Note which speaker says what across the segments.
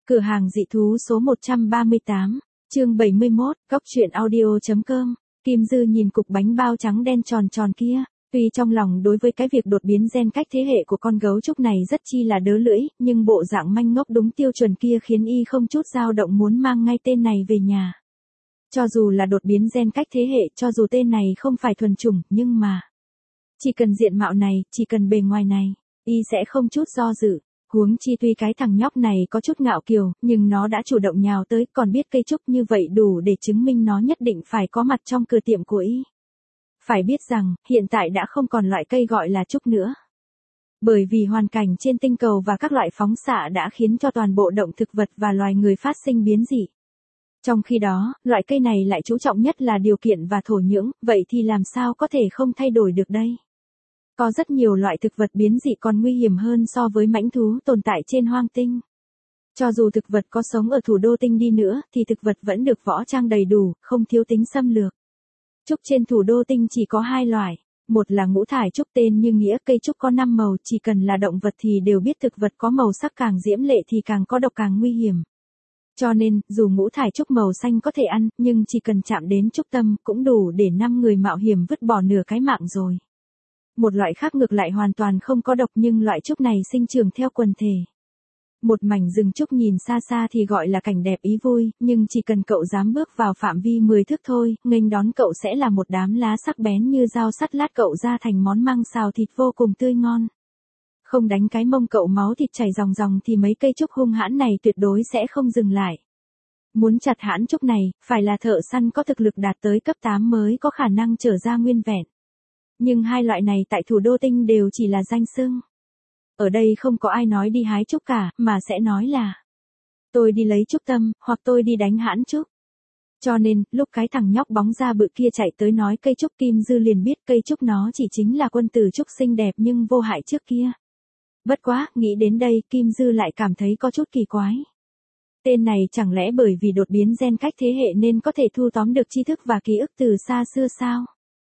Speaker 1: Cửa hàng dị thú số 138, chương 71, góc truyện audio.com. Kim Dư nhìn cục bánh bao trắng đen tròn tròn kia, tuy trong lòng đối với cái việc đột biến gen cách thế hệ của con gấu trúc này rất chi là đớ lưỡi, nhưng bộ dạng manh ngốc đúng tiêu chuẩn kia khiến y không chút dao động muốn mang ngay tên này về nhà. Cho dù là đột biến gen cách thế hệ, cho dù tên này không phải thuần chủng, nhưng mà chỉ cần diện mạo này, chỉ cần bề ngoài này, y sẽ không chút do dự. Huống chi tuy cái thằng nhóc này có chút ngạo kiều, nhưng nó đã chủ động nhào tới, còn biết cây trúc như vậy đủ để chứng minh nó nhất định phải có mặt trong cửa tiệm của y. Phải biết rằng, hiện tại đã không còn loại cây gọi là trúc nữa. Bởi vì hoàn cảnh trên tinh cầu và các loại phóng xạ đã khiến cho toàn bộ động thực vật và loài người phát sinh biến dị. Trong khi đó, loại cây này lại chú trọng nhất là điều kiện và thổ nhưỡng, vậy thì làm sao có thể không thay đổi được đây? Có rất nhiều loại thực vật biến dị còn nguy hiểm hơn so với mãnh thú tồn tại trên hoang tinh. Cho dù thực vật có sống ở thủ đô tinh đi nữa, thì thực vật vẫn được võ trang đầy đủ, không thiếu tính xâm lược. Trúc trên thủ đô tinh chỉ có 2 loại. Một là ngũ thải trúc tên như nghĩa, cây trúc có 5 màu, chỉ cần là động vật thì đều biết thực vật có màu sắc càng diễm lệ thì càng có độc càng nguy hiểm. Cho nên, dù ngũ thải trúc màu xanh có thể ăn, nhưng chỉ cần chạm đến trúc tâm cũng đủ để 5 người mạo hiểm vứt bỏ nửa cái mạng rồi. Một loại khác ngược lại hoàn toàn không có độc, nhưng loại trúc này sinh trưởng theo quần thể. Một mảnh rừng trúc nhìn xa xa thì gọi là cảnh đẹp ý vui, nhưng chỉ cần cậu dám bước vào phạm vi 10 thước thôi, nghênh đón cậu sẽ là một đám lá sắc bén như dao sắt lát cậu ra thành món măng xào thịt vô cùng tươi ngon. Không đánh cái mông cậu máu thịt chảy ròng ròng thì mấy cây trúc hung hãn này tuyệt đối sẽ không dừng lại. Muốn chặt hãn trúc này, phải là thợ săn có thực lực đạt tới cấp 8 mới có khả năng trở ra nguyên vẹn. Nhưng hai loại này tại thủ đô tinh đều chỉ là danh xưng. Ở đây không có ai nói đi hái trúc cả, mà sẽ nói là tôi đi lấy trúc tâm, hoặc tôi đi đánh hãn trúc. Cho nên, lúc cái thằng nhóc bóng da bự kia chạy tới nói cây trúc, Kim Dư liền biết cây trúc nó chỉ chính là quân tử trúc xinh đẹp nhưng vô hại trước kia. Bất quá, nghĩ đến đây, Kim Dư lại cảm thấy có chút kỳ quái. Tên này chẳng lẽ bởi vì đột biến gen cách thế hệ nên có thể thu tóm được tri thức và ký ức từ xa xưa sao?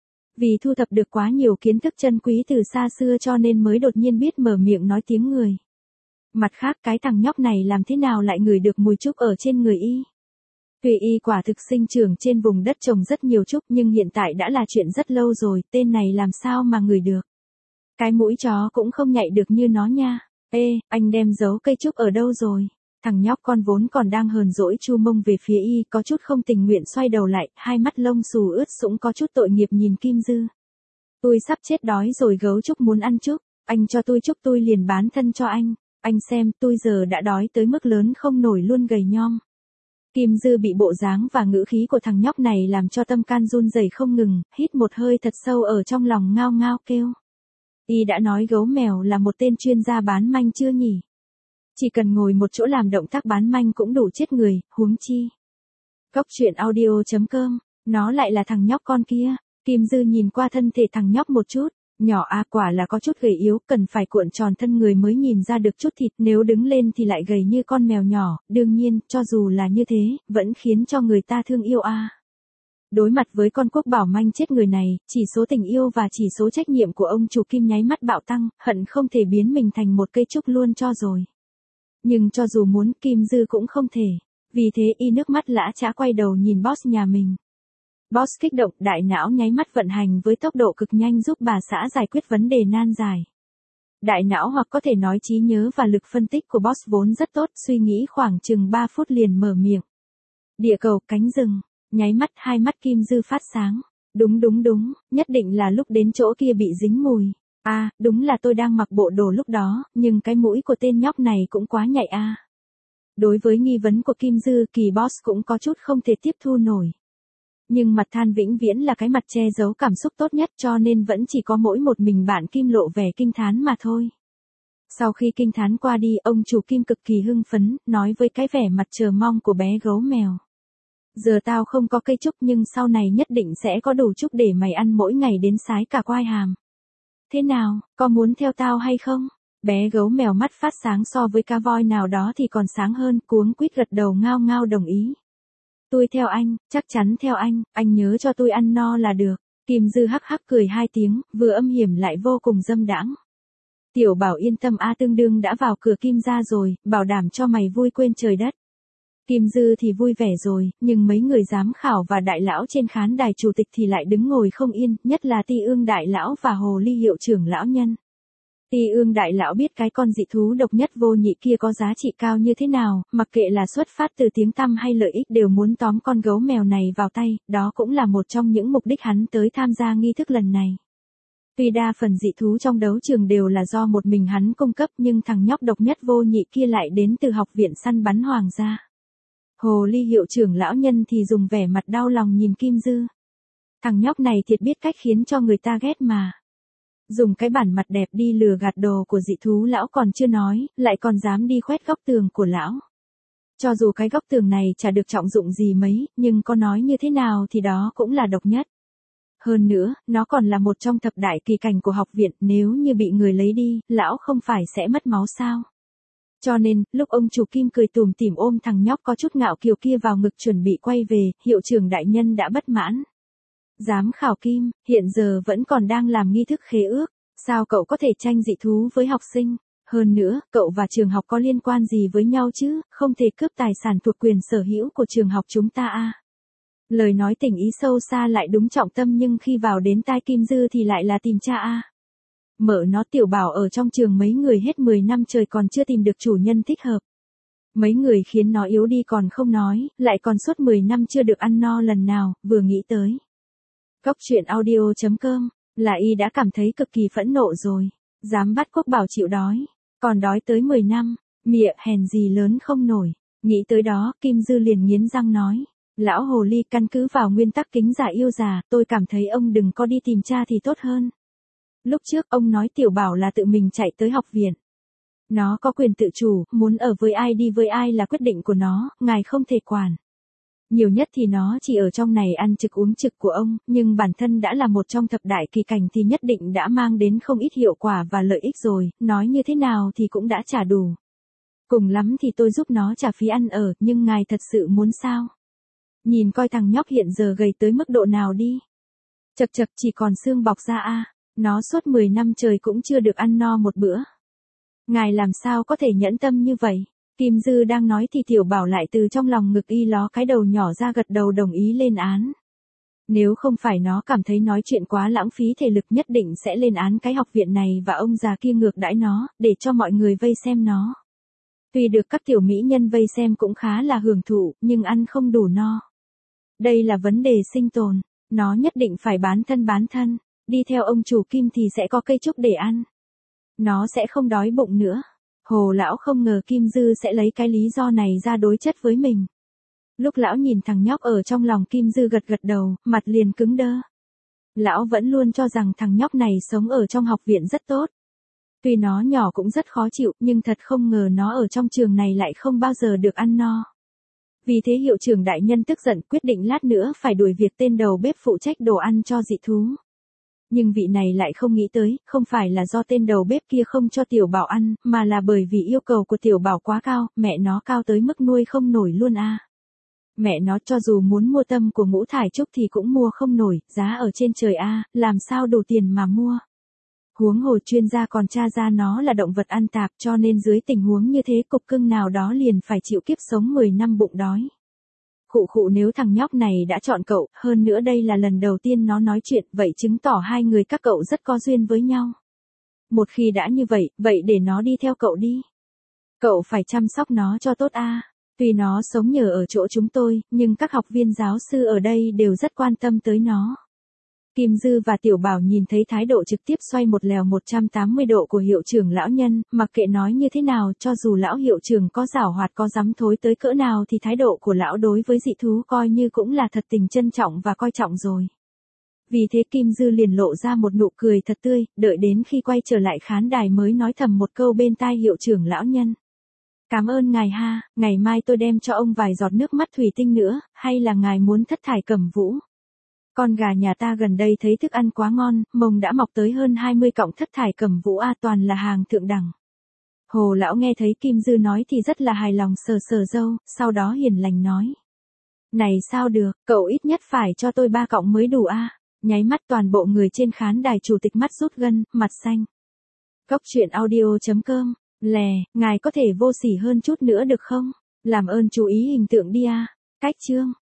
Speaker 1: Vì thu thập được quá nhiều kiến thức chân quý từ xa xưa cho nên mới đột nhiên biết mở miệng nói tiếng người. Mặt khác, cái thằng nhóc này làm thế nào lại ngửi được mùi trúc ở trên người y? Tuy y quả thực sinh trưởng trên vùng đất trồng rất nhiều trúc, nhưng hiện tại đã là chuyện rất lâu rồi, tên này làm sao mà ngửi được? Cái mũi chó cũng không nhạy được như nó nha. Ê, anh đem giấu cây trúc ở đâu rồi? Thằng nhóc con vốn còn đang hờn dỗi chu mông về phía y, có chút không tình nguyện xoay đầu lại, hai mắt lông xù ướt sũng có chút tội nghiệp nhìn Kim Dư. Tôi sắp chết đói rồi, gấu trúc muốn ăn trúc, anh cho tôi trúc tôi liền bán thân cho anh xem tôi giờ đã đói tới mức lớn không nổi luôn, gầy nhom. Kim Dư bị bộ dáng và ngữ khí của thằng nhóc này làm cho tâm can run rẩy không ngừng, hít một hơi thật sâu ở trong lòng ngao ngao kêu. Y đã nói gấu mèo là một tên chuyên gia bán manh chưa nhỉ? Chỉ cần ngồi một chỗ làm động tác bán manh cũng đủ chết người, huống chi. Góc truyện audio.com, nó lại là thằng nhóc con kia. Kim Dư nhìn qua thân thể thằng nhóc một chút, nhỏ quả là có chút gầy yếu, cần phải cuộn tròn thân người mới nhìn ra được chút thịt, nếu đứng lên thì lại gầy như con mèo nhỏ, đương nhiên, cho dù là như thế, vẫn khiến cho người ta thương yêu Đối mặt với con quốc bảo manh chết người này, chỉ số tình yêu và chỉ số trách nhiệm của ông chủ Kim nháy mắt bạo tăng, hận không thể biến mình thành một cây trúc luôn cho rồi. Nhưng cho dù muốn, Kim Dư cũng không thể. Vì thế y nước mắt lã chã quay đầu nhìn boss nhà mình. Boss kích động, đại não nháy mắt vận hành với tốc độ cực nhanh giúp bà xã giải quyết vấn đề nan giải. Đại não hoặc có thể nói trí nhớ và lực phân tích của boss vốn rất tốt, suy nghĩ khoảng chừng 3 phút liền mở miệng. Địa cầu, cánh rừng. Nháy mắt hai mắt Kim Dư phát sáng. Đúng, nhất định là lúc đến chỗ kia bị dính mùi. Đúng là tôi đang mặc bộ đồ lúc đó, nhưng cái mũi của tên nhóc này cũng quá nhạy Đối với nghi vấn của Kim Dư, kỳ boss cũng có chút không thể tiếp thu nổi. Nhưng mặt than vĩnh viễn là cái mặt che giấu cảm xúc tốt nhất, cho nên vẫn chỉ có mỗi một mình bạn Kim lộ vẻ kinh thán mà thôi. Sau khi kinh thán qua đi, ông chủ Kim cực kỳ hưng phấn, nói với cái vẻ mặt chờ mong của bé gấu mèo. Giờ tao không có cây trúc nhưng sau này nhất định sẽ có đủ trúc để mày ăn mỗi ngày đến sái cả quai hàm. Thế nào, có muốn theo tao hay không? Bé gấu mèo mắt phát sáng, so với cá voi nào đó thì còn sáng hơn, cuống quýt gật đầu ngao ngao đồng ý. Tôi theo anh, chắc chắn theo anh nhớ cho tôi ăn no là được. Kim Dư hắc hắc cười 2 tiếng, vừa âm hiểm lại vô cùng dâm đãng. Tiểu Bảo yên tâm a, tương đương đã vào cửa Kim gia rồi, bảo đảm cho mày vui quên trời đất. Kim Dư thì vui vẻ rồi, nhưng mấy người giám khảo và đại lão trên khán đài chủ tịch thì lại đứng ngồi không yên, nhất là Ti Ương đại lão và Hồ Ly hiệu trưởng lão nhân. Ti Ương đại lão biết cái con dị thú độc nhất vô nhị kia có giá trị cao như thế nào, mặc kệ là xuất phát từ tiếng tăm hay lợi ích đều muốn tóm con gấu mèo này vào tay, đó cũng là một trong những mục đích hắn tới tham gia nghi thức lần này. Tuy đa phần dị thú trong đấu trường đều là do một mình hắn cung cấp, nhưng thằng nhóc độc nhất vô nhị kia lại đến từ học viện săn bắn hoàng gia. Hồ Ly hiệu trưởng lão nhân thì dùng vẻ mặt đau lòng nhìn Kim Dư. Thằng nhóc này thiệt biết cách khiến cho người ta ghét mà. Dùng cái bản mặt đẹp đi lừa gạt đồ của dị thú lão còn chưa nói, lại còn dám đi khoét góc tường của lão. Cho dù cái góc tường này chả được trọng dụng gì mấy, nhưng có nói như thế nào thì đó cũng là độc nhất. Hơn nữa, nó còn là một trong thập đại kỳ cảnh của học viện, nếu như bị người lấy đi, lão không phải sẽ mất máu sao? Cho nên, lúc ông chủ Kim cười tủm tỉm ôm thằng nhóc có chút ngạo kiều kia vào ngực chuẩn bị quay về, hiệu trưởng đại nhân đã bất mãn. Giám khảo Kim, hiện giờ vẫn còn đang làm nghi thức khế ước, sao cậu có thể tranh dị thú với học sinh? Hơn nữa, cậu và trường học có liên quan gì với nhau chứ, không thể cướp tài sản thuộc quyền sở hữu của trường học chúng ta à? Lời nói tình ý sâu xa lại đúng trọng tâm, nhưng khi vào đến tai Kim Dư thì lại là tìm cha à. Mợ nó, Tiểu Bảo ở trong trường mấy người hết 10 năm trời còn chưa tìm được chủ nhân thích hợp. Mấy người khiến nó yếu đi còn không nói, lại còn suốt 10 năm chưa được ăn no lần nào, vừa nghĩ tới. Góc truyện audio.com, là y đã cảm thấy cực kỳ phẫn nộ rồi. Dám bắt Quốc Bảo chịu đói, còn đói tới 10 năm, mịa hèn gì lớn không nổi. Nghĩ tới đó, Kim Dư liền nghiến răng nói. Lão Hồ Ly, căn cứ vào nguyên tắc kính già yêu già, tôi cảm thấy ông đừng có đi tìm cha thì tốt hơn. Lúc trước ông nói Tiểu Bảo là tự mình chạy tới học viện. Nó có quyền tự chủ, muốn ở với ai đi với ai là quyết định của nó, ngài không thể quản. Nhiều nhất thì nó chỉ ở trong này ăn trực uống trực của ông, nhưng bản thân đã là một trong thập đại kỳ cảnh thì nhất định đã mang đến không ít hiệu quả và lợi ích rồi, nói như thế nào thì cũng đã trả đủ. Cùng lắm thì tôi giúp nó trả phí ăn ở, nhưng ngài thật sự muốn sao? Nhìn coi thằng nhóc hiện giờ gầy tới mức độ nào đi. Chật chật, chỉ còn xương bọc ra a. Nó suốt 10 năm trời cũng chưa được ăn no một bữa. Ngài làm sao có thể nhẫn tâm như vậy? Kim Dư đang nói thì Tiểu Bảo lại từ trong lòng ngực y ló cái đầu nhỏ ra gật đầu đồng ý lên án. Nếu không phải nó cảm thấy nói chuyện quá lãng phí thể lực nhất định sẽ lên án cái học viện này và ông già kia ngược đãi nó, để cho mọi người vây xem nó. Tuy được các tiểu mỹ nhân vây xem cũng khá là hưởng thụ, nhưng ăn không đủ no. Đây là vấn đề sinh tồn, nó nhất định phải bán thân. Đi theo ông chủ Kim thì sẽ có cây trúc để ăn. Nó sẽ không đói bụng nữa. Hồ lão không ngờ Kim Dư sẽ lấy cái lý do này ra đối chất với mình. Lúc lão nhìn thằng nhóc ở trong lòng Kim Dư gật gật đầu, mặt liền cứng đơ. Lão vẫn luôn cho rằng thằng nhóc này sống ở trong học viện rất tốt. Tuy nó nhỏ cũng rất khó chịu, nhưng thật không ngờ nó ở trong trường này lại không bao giờ được ăn no. Vì thế hiệu trưởng đại nhân tức giận quyết định lát nữa phải đuổi việc tên đầu bếp phụ trách đồ ăn cho dị thú. Nhưng vị này lại không nghĩ tới, không phải là do tên đầu bếp kia không cho Tiểu Bảo ăn, mà là bởi vì yêu cầu của Tiểu Bảo quá cao, mẹ nó cao tới mức nuôi không nổi luôn à. Mẹ nó cho dù muốn mua tâm của Ngũ Thải Trúc thì cũng mua không nổi, giá ở trên trời a, làm sao đủ tiền mà mua. Huống hồ chuyên gia còn tra ra nó là động vật ăn tạp, cho nên dưới tình huống như thế cục cưng nào đó liền phải chịu kiếp sống 10 năm bụng đói. Khụ nếu thằng nhóc này đã chọn cậu, hơn nữa đây là lần đầu tiên nó nói chuyện, vậy chứng tỏ hai người các cậu rất có duyên với nhau. Một khi đã như vậy, vậy để nó đi theo cậu đi. Cậu phải chăm sóc nó cho tốt a. Tuy nó sống nhờ ở chỗ chúng tôi, nhưng các học viên giáo sư ở đây đều rất quan tâm tới nó. Kim Dư và Tiểu Bảo nhìn thấy thái độ trực tiếp xoay một lèo 180 độ của hiệu trưởng lão nhân, mặc kệ nói như thế nào, cho dù lão hiệu trưởng có giảo hoạt có dám thối tới cỡ nào thì thái độ của lão đối với dị thú coi như cũng là thật tình trân trọng và coi trọng rồi. Vì thế Kim Dư liền lộ ra một nụ cười thật tươi, đợi đến khi quay trở lại khán đài mới nói thầm một câu bên tai hiệu trưởng lão nhân. Cảm ơn ngài ha, ngày mai tôi đem cho ông vài giọt nước mắt thủy tinh nữa, hay là ngài muốn thất thải cẩm vũ? Con gà nhà ta gần đây thấy thức ăn quá ngon, mồng đã mọc tới hơn 20 cọng thất thải cẩm vũ a, toàn là hàng thượng đẳng. Hồ lão nghe thấy Kim Dư nói thì rất là hài lòng, sờ sờ râu, sau đó hiền lành nói. Này sao được, cậu ít nhất phải cho tôi 3 cọng mới đủ a. Nháy mắt toàn bộ người trên khán đài chủ tịch mắt rút gân, mặt xanh. Cóc truyện audio.com. Lè, ngài có thể vô sỉ hơn chút nữa được không? Làm ơn chú ý hình tượng đi à. Cách chương.